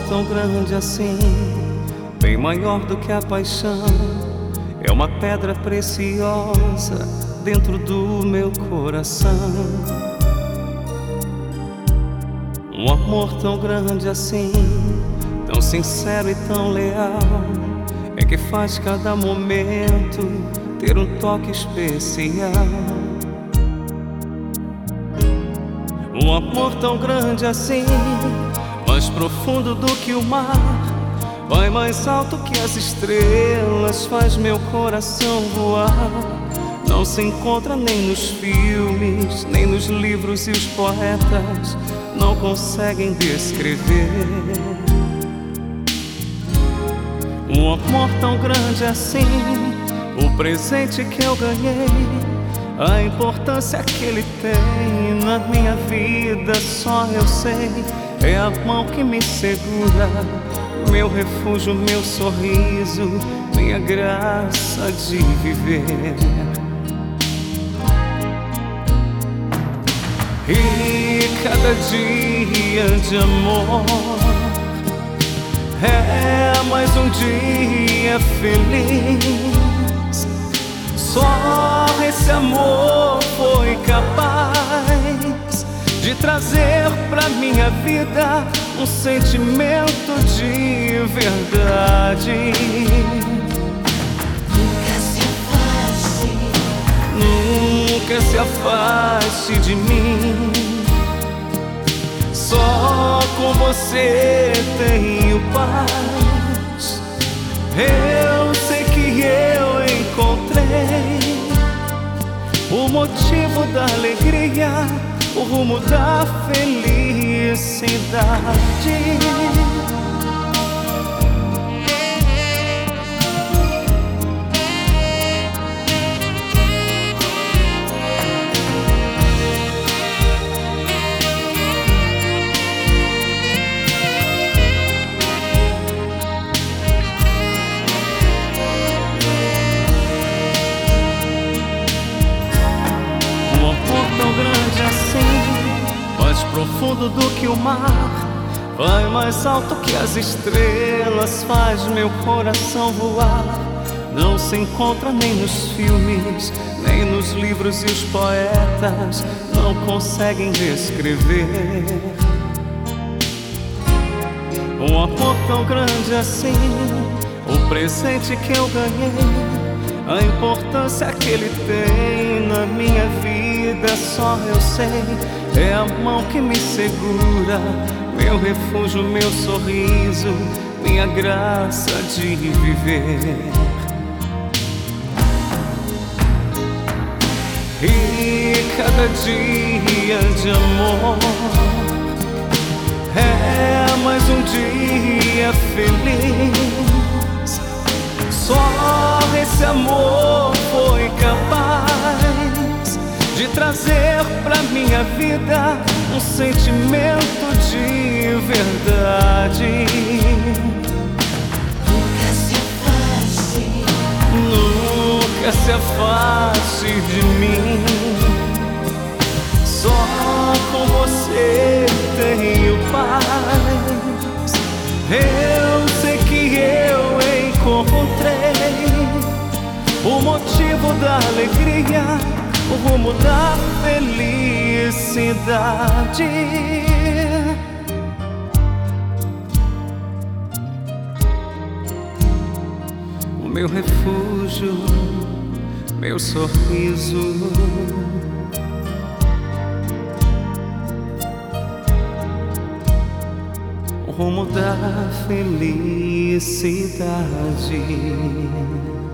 tão grande assim, bem maior do que a paixão. É uma pedra preciosa dentro do meu coração. Um amor tão grande assim, tão sincero e tão leal, é que faz cada momento ter um toque especial. Um amor tão grande assim, mais profundo do que o mar, vai mais alto que as estrelas, faz meu coração voar. Não se encontra nem nos filmes, nem nos livros, e os poetas não conseguem descrever. Um amor tão grande assim, o presente que eu ganhei, a importância que ele tem na minha vida, só eu sei. É a mão que me segura, meu refúgio, meu sorriso, minha graça de viver. E cada dia de amor é mais um dia feliz. Só esse amor foi capaz de trazer pra minha vida um sentimento de verdade. Nunca se afaste de mim. Só com você tenho paz. Eu sei que eu encontrei o motivo da alegria, o rumo da felicidade. Mais profundo do que o mar, vai mais alto que as estrelas, faz meu coração voar. Não se encontra nem nos filmes, nem nos livros, e os poetas não conseguem descrever. Um amor tão grande assim, o presente que eu ganhei, a importância que ele tem na minha vida, só eu sei. É a mão que me segura, meu refúgio, meu sorriso, minha graça de viver. E cada dia de amor é mais um dia feliz. Só esse amor foi capaz de trazer pra minha vida um sentimento de verdade. Nunca se afaste de mim. Só com você tenho paz. Eu sei que eu encontrei o motivo da alegria, o rumo da felicidade. O meu refúgio, meu sorriso, o rumo da felicidade.